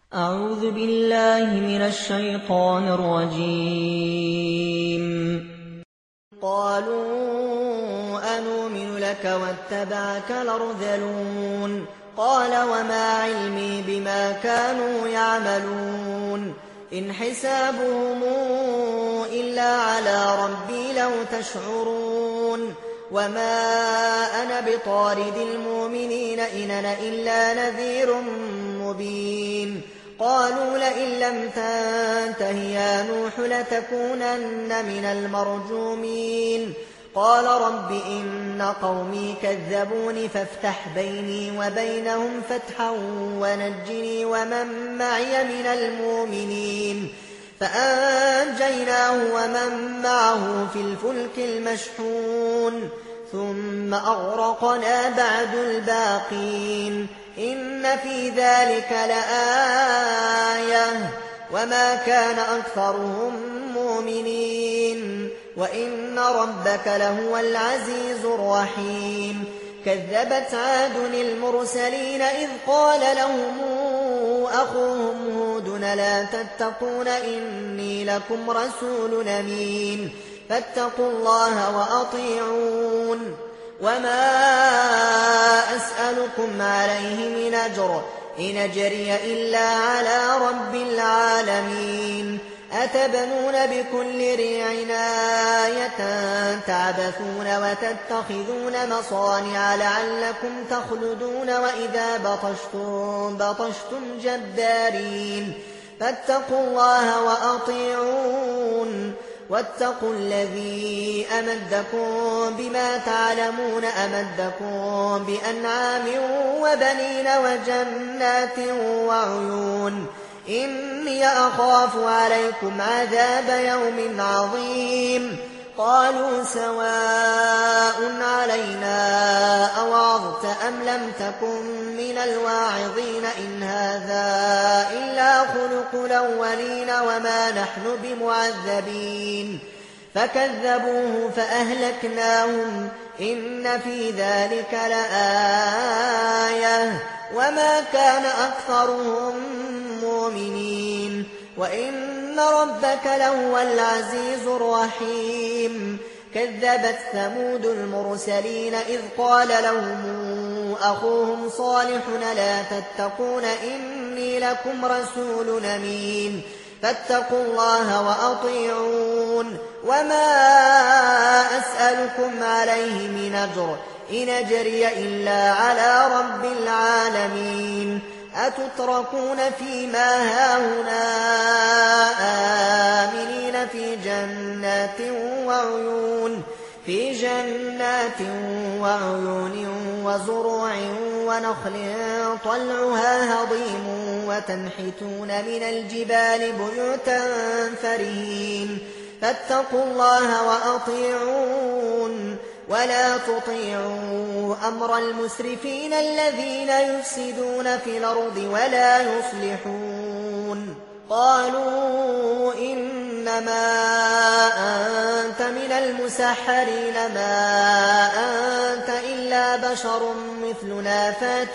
أعوذ بالله من الشيطان الرجيم. قالوا أنؤمن لك واتبعك الأرذلون قال وما علمي بما كانوا يعملون إن حسابهم إلا على ربي لو تشعرون وما أنا بطارد المؤمنين إن أنا إلا نذير مبين قالوا لئن لم تنته يا نوح لتكونن من المرجومين قال رب إن قومي كذبوني فافتح بيني وبينهم فتحا ونجني ومن معي من المؤمنين فأنجيناه ومن معه في الفلك المشحون ثم أغرقنا بعد الباقين إن في ذلك لآية وما كان أكثرهم مؤمنين وإن ربك لهو العزيز الرحيم كذبت عاد المرسلين إذ قال لهم أخوهم هود لا تتقون إني لكم رسول أمين فاتقوا الله وأطيعون وما أسألكم عليه من أجر إن أجري إلا على رب العالمين أتبنون بكل ريع آية تعبثون وتتخذون مصانع لعلكم تخلدون وإذا بطشتم جبارين فاتقوا الله وأطيعون واتقوا الذي أمدكم بما تعلمون أمدكم بأنعام وبنين وجنات وعيون إني أخاف عليكم عذاب يوم عظيم قالوا سواء علينا أوعظت أم لم تكن من الواعظين إن هذا إلا خلق الأولين وما نحن بمعذبين فكذبوه فأهلكناهم إن في ذلك لآية وما كان أكثرهم مؤمنين وإن ربك لهو العزيز الرحيم كذبت ثمود المرسلين إذ قال لهم أخوهم صالح لا تتقون إني لكم رسول أمين فاتقوا الله وأطيعون وما أسألكم عليه من أجر إن أجري إلا على رب العالمين أتتركون فيما هاهنا آمنين في جنات وعيون وزروع ونخل طلعها هضيم وتنحتون من الجبال بيوتا فرهين فاتقوا الله وأطيعون ولا تطيعوا أمر المسرفين الذين يفسدون في الأرض ولا يصلحون قالوا إنما أنت من المسحرين ما أنت إلا بشر مثلنا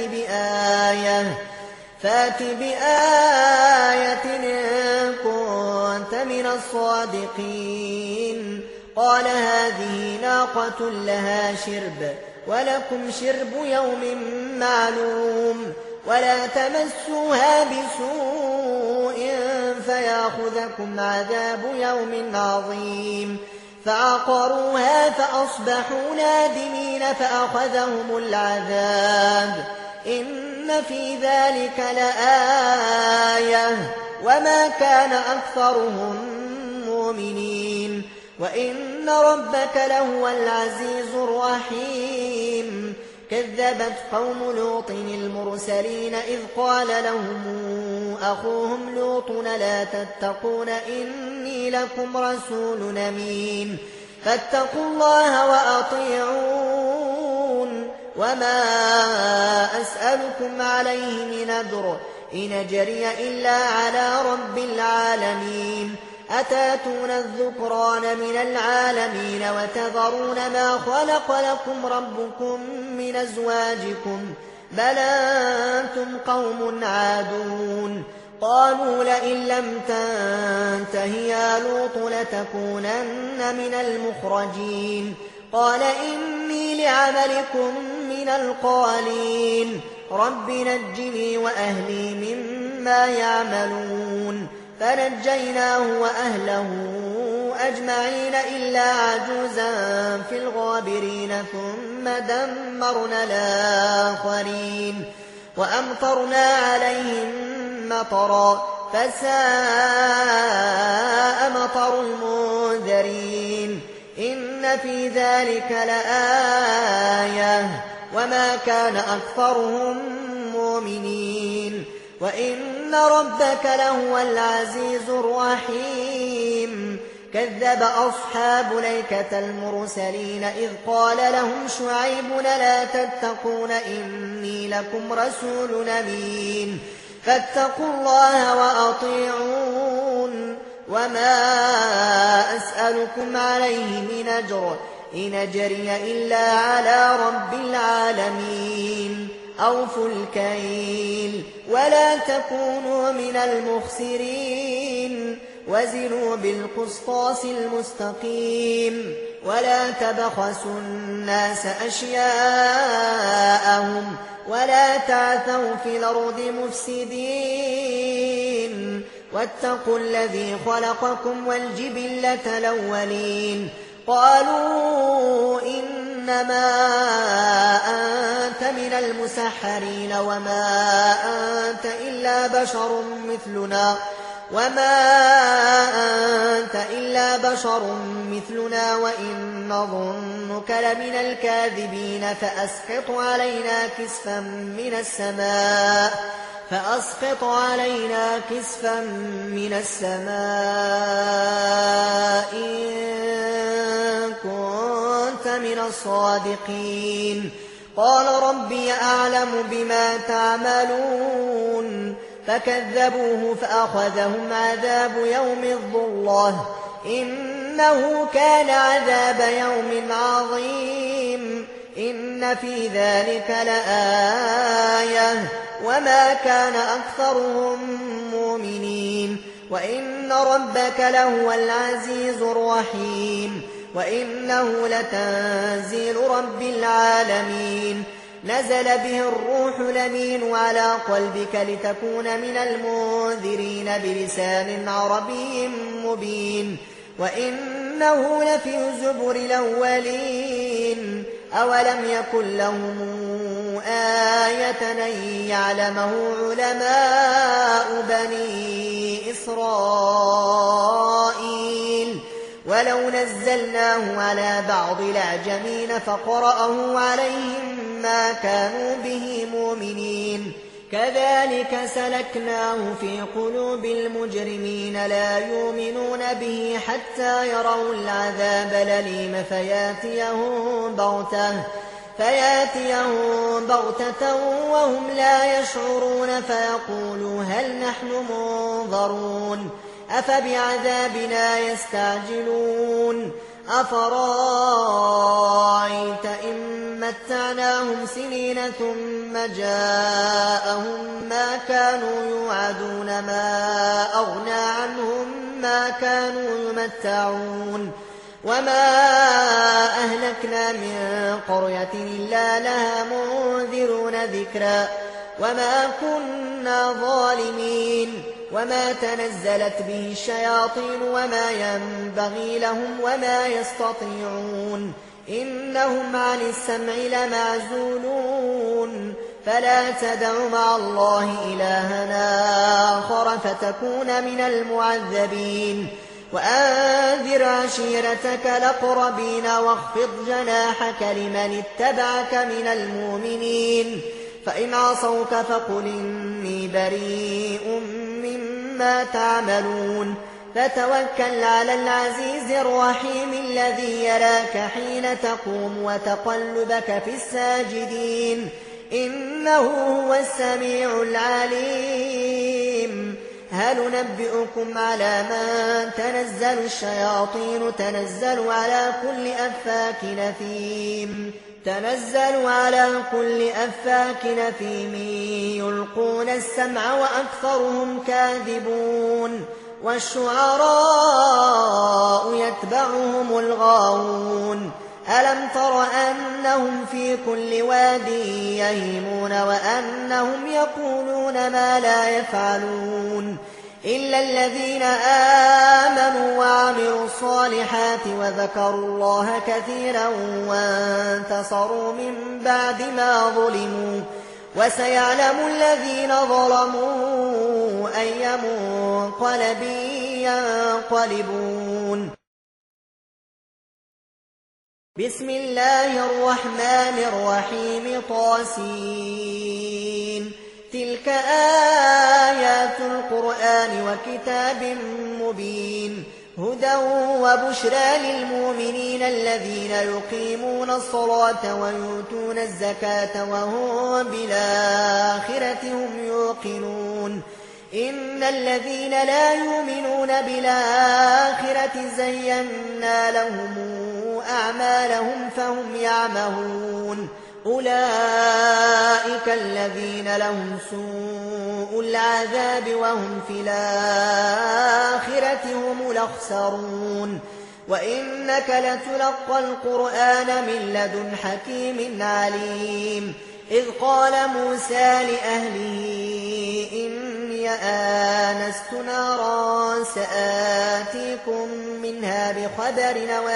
فات بآية إن كنت من الصادقين قال هذه ناقة لها شرب ولكم شرب يوم معلوم ولا تمسوها بسوء فيأخذكم عذاب يوم عظيم فعقروها فأصبحوا نادمين فأخذهم العذاب إن في ذلك لآية وما كان أكثرهم مؤمنين وإن ربك لهو العزيز الرحيم كذبت قوم لوط المرسلين إذ قال لهم أخوهم لوط لا تتقون إني لكم رسول أمين فاتقوا الله وأطيعون وما أسألكم عليه من أجر إن أجري إلا على رب العالمين أتاتون الذكران من العالمين وتذرون ما خلق لكم ربكم من أزواجكم بل أنتم قوم عادون قالوا لئن لم تنته يا لوط لتكونن من المخرجين قال إني لعملكم من القالين رب نجني وأهلي مما يعملون فنجيناه وأهله أجمعين إلا عجوزا في الغابرين ثم دمرنا الآخرين وأمطرنا عليهم مطرا فساء مطر المنذرين إن في ذلك لآية وما كان أكثرهم مؤمنين وإن ربك لهو العزيز الرحيم كذب أصحاب الأيكة المرسلين إذ قال لهم شعيب لا تتقون إني لكم رسول أمين فاتقوا الله وأطيعون وما أسألكم عليه من أجر إن أجري إلا على رب العالمين أوفوا الكيل ولا تكونوا من المخسرين وزنوا بالقسطاس المستقيم ولا تبخسوا الناس أشياءهم ولا تعثوا في الأرض مفسدين واتقوا الذي خلقكم والجبلة الأولين قالوا إنما أنت من المسحرين وما أنت إلا بشر مثلنا وإن نظنك لمن الكاذبين فأسقط علينا كسفا من السماء إن كنت من الصادقين قال ربي أعلم بما تعملون فكذبوه فأخذهم عذاب يوم الظلة إنه كان عذاب يوم عظيم إن في ذلك لآية وما كان أكثرهم مؤمنين وإن ربك لهو العزيز الرحيم وإنه لتنزيل رب العالمين نزل به الروح الأمين على قلبك لتكون من المنذرين بلسان عربي مبين وإنه لفي زبر الأولين أولم يكن لهم آية أن يعلمه علماء بني إسرائيل ولو نزلناه على بعض الأعجمين فقرأه عليهم ما كانوا به مؤمنين كذلك سلكناه في قلوب المجرمين لا يؤمنون به حتى يروا العذاب الأليم فياتيهم بغتة وهم لا يشعرون فيقولوا هل نحن منظرون أفبعذابنا يستعجلون أفرأيت إن متعناهم سنين ثم جاءهم ما كانوا يوعدون ما أغنى عنهم ما كانوا يمتعون وما أهلكنا من قرية إلا لها منذرون ذكرا وما كنا ظالمين وما تنزلت به الشياطين وما ينبغي لهم وما يستطيعون إنهم عن السمع لمعزولون فلا تدع مع الله إلهنا آخر فتكون من المعذبين وأنذر عشيرتك الأقربين واخفض جناحك لمن اتبعك من المؤمنين فإن عصوك فقل إني بريء مما تعملون فتوكل على العزيز الرحيم الذي يراك حين تقوم وتقلبك في الساجدين إنه هو السميع العليم هل ننبئكم على من تنزل الشياطين تنزل على كل أفاك نثيم تنزل على كل أفاك أثيم يلقون السمع وأكثرهم كاذبون والشعراء يتبعهم الغاوون ألم تر أنهم في كل واد يهيمون وأنهم يقولون ما لا يفعلون إلا الذين آمنوا وعملوا الصالحات وذكروا الله كثيرا وانتصروا من بعد ما ظلموا وسيعلم الذين ظلموا أي منقلب ينقلبون. بسم الله الرحمن الرحيم طاسين تلك آيات القرآن وكتاب مبين هدى وبشرى للمؤمنين الذين يقيمون الصلاة ويؤتون الزكاة وهم بالآخرة هم يوقنون إن الذين لا يؤمنون بالآخرة زينا لهم أعمالهم فهم يعمهون أولئك الذين لهم سوء العذاب وهم في الآخرة هم الأخسرون وإنك لتلقى القرآن من لدن حكيم عليم إذ قال موسى لأهله إني آنست نارا سآتيكم منها بخبر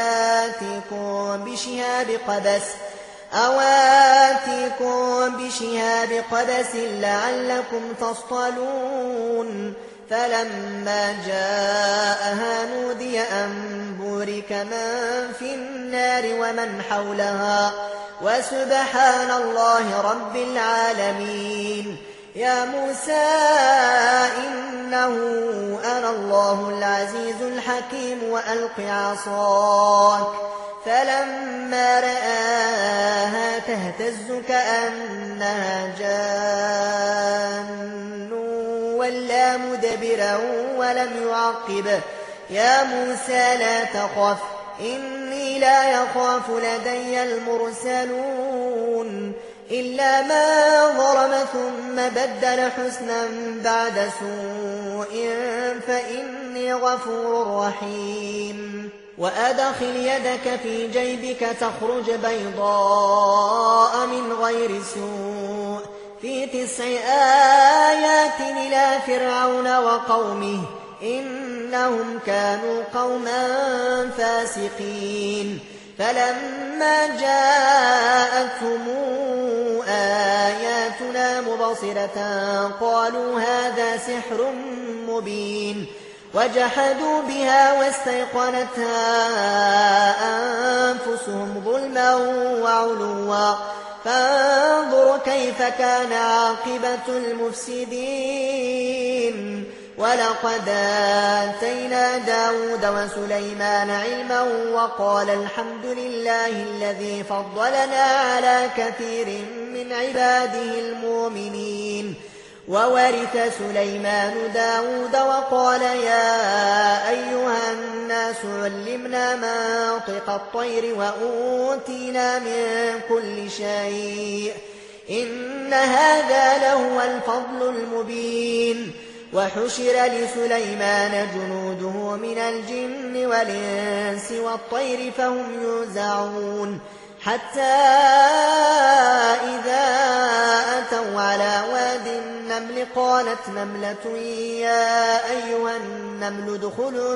أواتيكم بشهاب قبس لعلكم تصطلون فلما جاءها نودي أن بورك من في النار ومن حولها وسبحان الله رب العالمين. يا موسى إنه أنا الله العزيز الحكيم وألق عصاك فلما رآها تهتز كأنها جان ولا مدبرا ولم يعقب يا موسى لا تخف إني لا يخاف لدي المرسلون إلا ما ظلم ثم بدل حسنا بعد سوء فإني غفور رحيم. وأدخل يدك في جيبك تخرج بيضاء من غير سوء في 9 آيات إلى فرعون وقومه إنهم كانوا قوما فاسقين فلما جاءتهم آياتنا مبصرة قالوا هذا سحر مبين وجحدوا بها واستيقنتها أنفسهم ظلما وعلوا فانظر كيف كان عاقبة المفسدين. ولقد آتينا داود وسليمان علما وقال الحمد لله الذي فضلنا على كثير من عباده المؤمنين. وورث سليمان داود وقال يا أيها الناس علمنا منطق الطير وأوتينا من كل شيء إن هذا لهو الفضل المبين. وحشر لسليمان جنوده من الجن والإنس والطير فهم يوزعون حتى إذا أتوا على واد النمل قالت نملة يا أيها النمل ادخلوا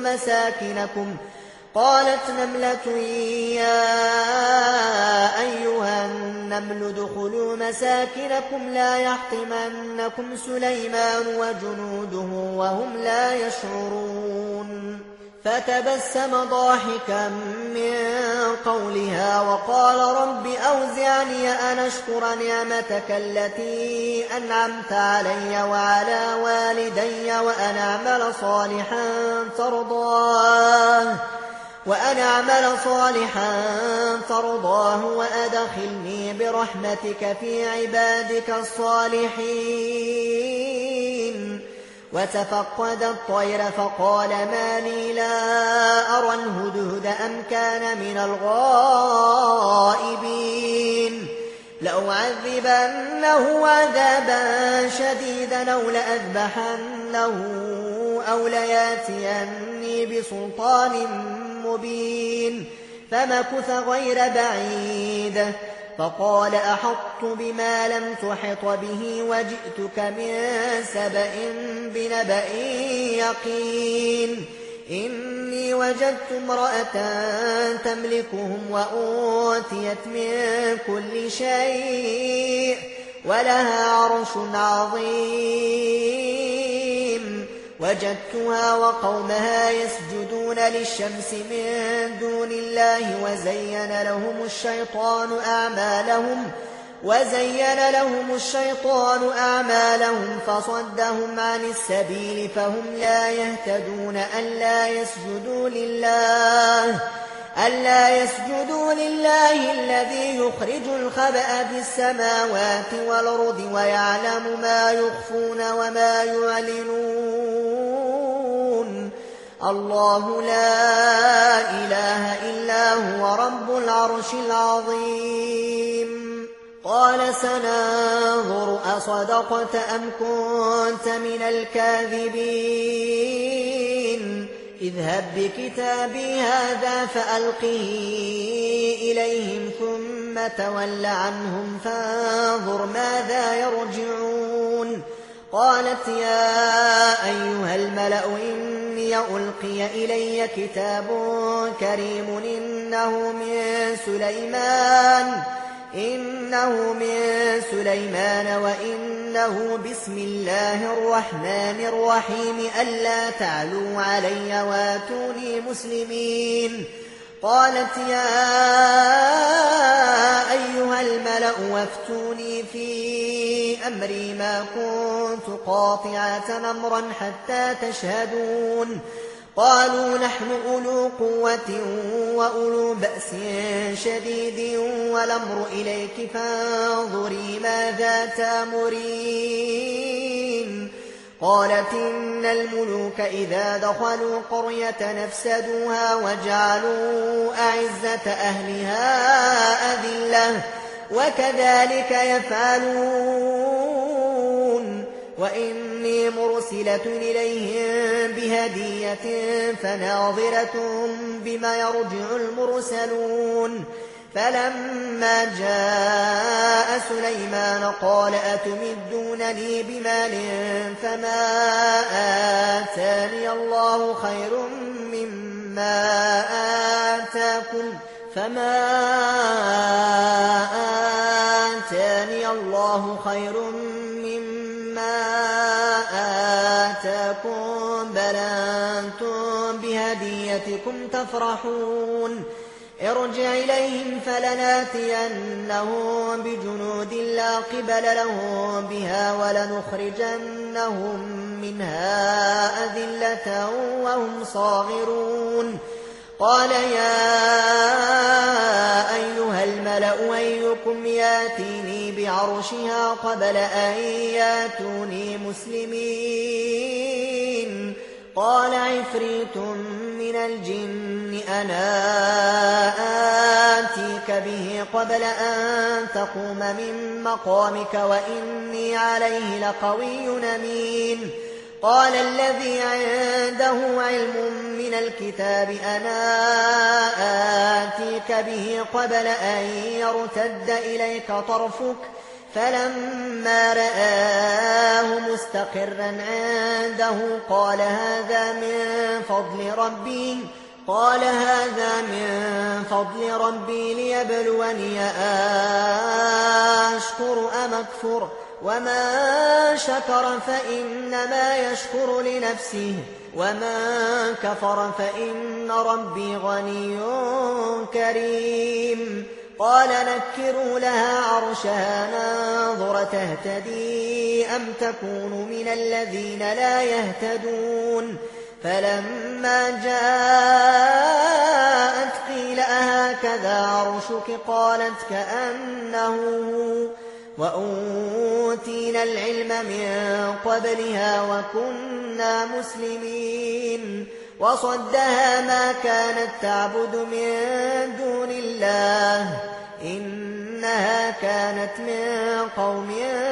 مساكنكم لا يحطمنكم سليمان وجنوده وهم لا يشعرون. فتبسم ضاحكا من قولها وقال رب أوزعني أن أشكر نعمتك التي أنعمت علي وعلى والدي وأن أعمل صالحا ترضاه وأدخلني برحمتك في عبادك الصالحين. وتفقد الطير فقال ما لي لا أرى الهدهد أم كان من الغائبين لأعذبنه عذابا شديدا أو لأذبحنه أو لياتيني بسلطان مبين فمكث غير بعيد فقال أحطت بما لم تحط به وجئتك من سبأ بنبأ يقين إني وجدت امرأة تملكهم وأوتيت من كل شيء ولها عرش عظيم وجدتها وقومها يسجدون للشمس من دون الله وزين لهم الشيطان أعمالهم فصدهم عن السبيل فهم لا يهتدون ألا يسجدوا لله الذي يخرج الخبأ في السماوات والأرض ويعلم ما يخفون وما يعلنون الله لا إله إلا هو رب العرش العظيم قال سننظر أصدقت أم كنت من الكاذبين اذهب بكتابي هذا فألقه إليهم ثم تول عنهم فانظر ماذا يرجعون قالت يا أيها الملأ إني ألقي إلي كتاب كريم إنه من سليمان وإنه بسم الله الرحمن الرحيم ألا تعلوا علي واتوني مسلمين قالت يا أيها الملأ وافتوني في أمري ما كنت قاطعة أمرا حتى تشهدون قالوا نحن أولو قوة وأولو بأس شديد والأمر إليك فانظري ماذا تأمرين قالت إن الملوك إذا دخلوا قرية نفسدوها وجعلوا أعزة أهلها أذلة وكذلك يفعلون وإني مرسلة إليهم بهدية فناظرة بما يرجع المرسلون فلما جاء سليمان قال أتمدونني بمال فما آتاني الله خير مما آتاكم بل أنتم بهديتكم تفرحون ارجع إليهم فلناتينهم بجنود لا قبل لهم بها ولنخرجنهم منها أذلة وهم صاغرون قال يا أيها الملأ أيكم ياتيني بعرشها قبل أن ياتوني مسلمين قال عفريت من الجن أنا آتيك به قبل أن تقوم من مقامك وإني عليه لقوي أمين قال الذي عنده علم من الكتاب أنا آتيك به قبل أن يرتد إليك طرفك فلما رآه مستقرا عنده قال هذا من فضل ربي ليبلوني أشكر أم أكفر ومن شكر فإنما يشكر لنفسه ومن كفر فإن ربي غني كريم قال نكروا لها عرشها ننظر تهتدي أم تكون من الذين لا يهتدون فلما جاءت قيل أهكذا عرشك قالت كأنه وأوتينا العلم من قبلها وكنا مسلمين وصدها ما كانت تعبد من دون الله إنها كانت من قوم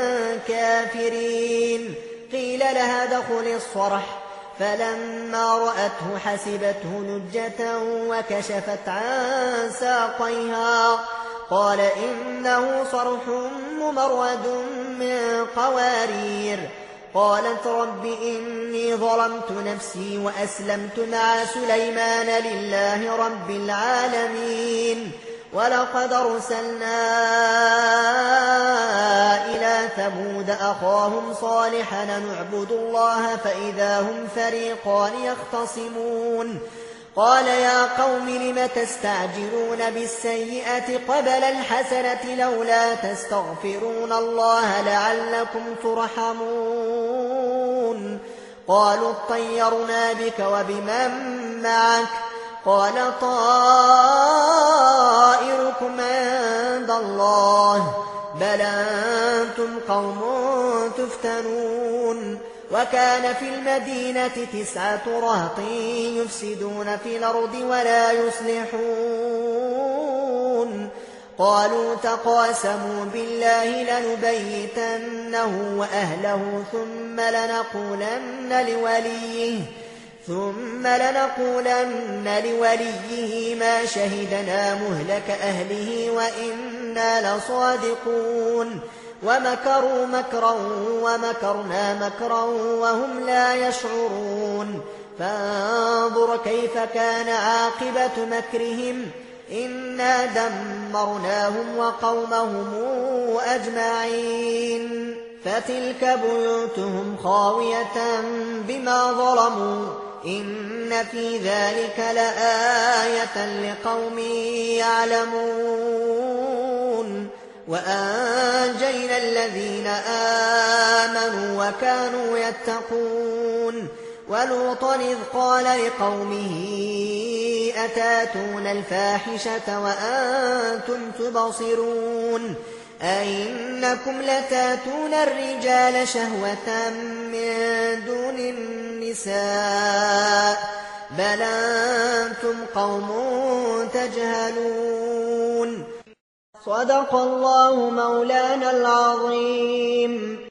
كافرين قيل لها ادخل الصرح فلما رأته حسبته لجة وكشفت عن ساقيها قال إنه صرح ممرد من قوارير قالت رب إني ظلمت نفسي وأسلمت مع سليمان لله رب العالمين ولقد أرسلنا إلى ثمود أخاهم صالحا نعبد الله فإذا هم فريقان يختصمون قال يا قوم لم تستعجلون بالسيئة قبل الحسنة لولا تستغفرون الله لعلكم ترحمون قالوا اطيرنا بك وبمن معك قال طائركم عند الله بل أنتم قوم تفتنون وكان في المدينة 9 رهط يفسدون في الأرض ولا يصلحون قالوا تقاسموا بالله لنبيتنه وأهله ثم لنقولن لوليه ما شهدنا مهلك أهله وإنا لصادقون ومكروا مكرا ومكرنا مكرا وهم لا يشعرون فانظر كيف كان عاقبة مكرهم إنا دمرناهم وقومهم أجمعين فتلك بيوتهم خاوية بما ظلموا إن في ذلك لآية لقوم يعلمون وأنجينا الذين آمنوا وكانوا يتقون ولوطا إذ قال لقومه أتاتون الفاحشة وأنتم تبصرون أئنكم لتاتون الرجال شهوة من دون النساء بل أنتم قوم تجهلون صدق الله مولانا العظيم.